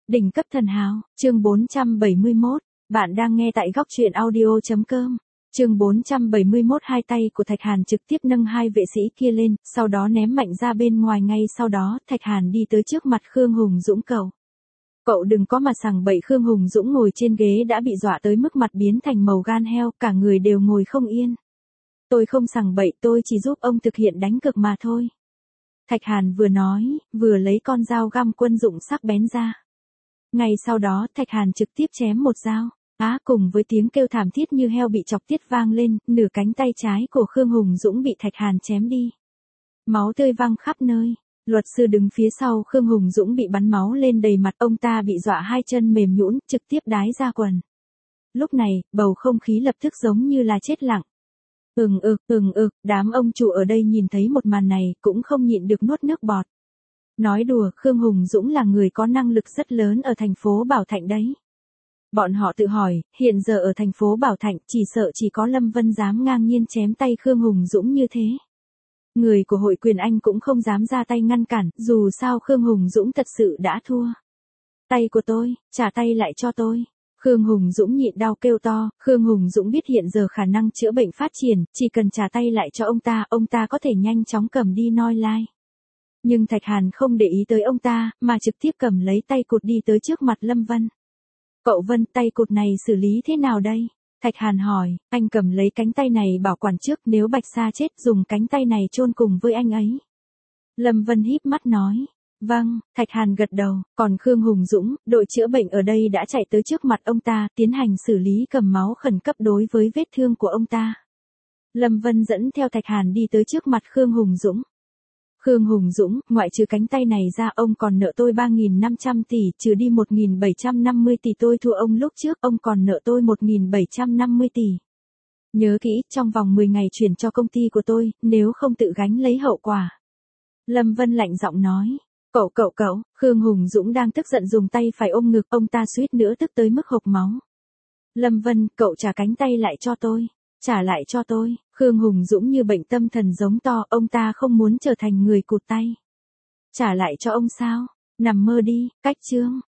Đỉnh cấp thần hào, chương 471, bạn đang nghe tại góc truyện audio.com. Chương 471 hai tay của Thạch Hàn trực tiếp nâng hai vệ sĩ kia lên, sau đó ném mạnh ra bên ngoài ngay sau đó Thạch Hàn đi tới trước mặt Khương Hùng Dũng cậu. Cậu đừng có mà sằng bậy. Khương Hùng Dũng ngồi trên ghế đã bị dọa tới mức mặt biến thành màu gan heo, cả người đều ngồi không yên. Tôi không sằng bậy, tôi chỉ giúp ông thực hiện đánh cược mà thôi. Thạch Hàn vừa nói, vừa lấy con dao găm quân dụng sắc bén ra. Ngay sau đó Thạch Hàn trực tiếp chém một dao. Cùng với tiếng kêu thảm thiết như heo bị chọc tiết vang lên, nửa cánh tay trái của Khương Hùng Dũng bị Thạch Hàn chém đi. Máu tươi văng khắp nơi. Luật sư đứng phía sau Khương Hùng Dũng bị bắn máu lên đầy mặt, ông ta bị dọa hai chân mềm nhũn, trực tiếp đái ra quần. Lúc này, bầu không khí lập tức giống như là chết lặng. Đám ông chủ ở đây nhìn thấy một màn này, cũng không nhịn được nuốt nước bọt. Nói đùa, Khương Hùng Dũng là người có năng lực rất lớn ở thành phố Bảo Thạnh đấy. Bọn họ tự hỏi, hiện giờ ở thành phố Bảo Thạnh chỉ sợ chỉ có Lâm Vân dám ngang nhiên chém tay Khương Hùng Dũng như thế. Người của hội quyền Anh cũng không dám ra tay ngăn cản, dù sao Khương Hùng Dũng thật sự đã thua. Tay của tôi, trả tay lại cho tôi. Khương Hùng Dũng nhịn đau kêu to. Khương Hùng Dũng biết hiện giờ khả năng chữa bệnh phát triển, chỉ cần trả tay lại cho ông ta có thể nhanh chóng cầm đi noi lai. Nhưng Thạch Hàn không để ý tới ông ta, mà trực tiếp cầm lấy tay cụt đi tới trước mặt Lâm Vân. Cậu Vân, tay cụt này xử lý thế nào đây? Thạch Hàn hỏi, anh cầm lấy cánh tay này bảo quản trước, nếu Bạch Sa chết dùng cánh tay này chôn cùng với anh ấy. Lâm Vân híp mắt nói, vâng. Thạch Hàn gật đầu, còn Khương Hùng Dũng, đội chữa bệnh ở đây đã chạy tới trước mặt ông ta, tiến hành xử lý cầm máu khẩn cấp đối với vết thương của ông ta. Lâm Vân dẫn theo Thạch Hàn đi tới trước mặt Khương Hùng Dũng. Khương Hùng Dũng, ngoại trừ cánh tay này ra ông còn nợ tôi 3.500 tỷ, trừ đi 1.750 tỷ tôi thua ông lúc trước, ông còn nợ tôi 1.750 tỷ. Nhớ kỹ, trong vòng 10 ngày chuyển cho công ty của tôi, nếu không tự gánh lấy hậu quả. Lâm Vân lạnh giọng nói, cậu, Khương Hùng Dũng đang tức giận dùng tay phải ôm ngực, ông ta suýt nữa tức tới mức hộc máu. Lâm Vân, cậu trả cánh tay lại cho tôi. Trả lại cho tôi. Khương Hùng Dũng như bệnh tâm thần giống to, ông ta không muốn trở thành người cụt tay. Trả lại cho ông sao? Nằm mơ đi, cách chương.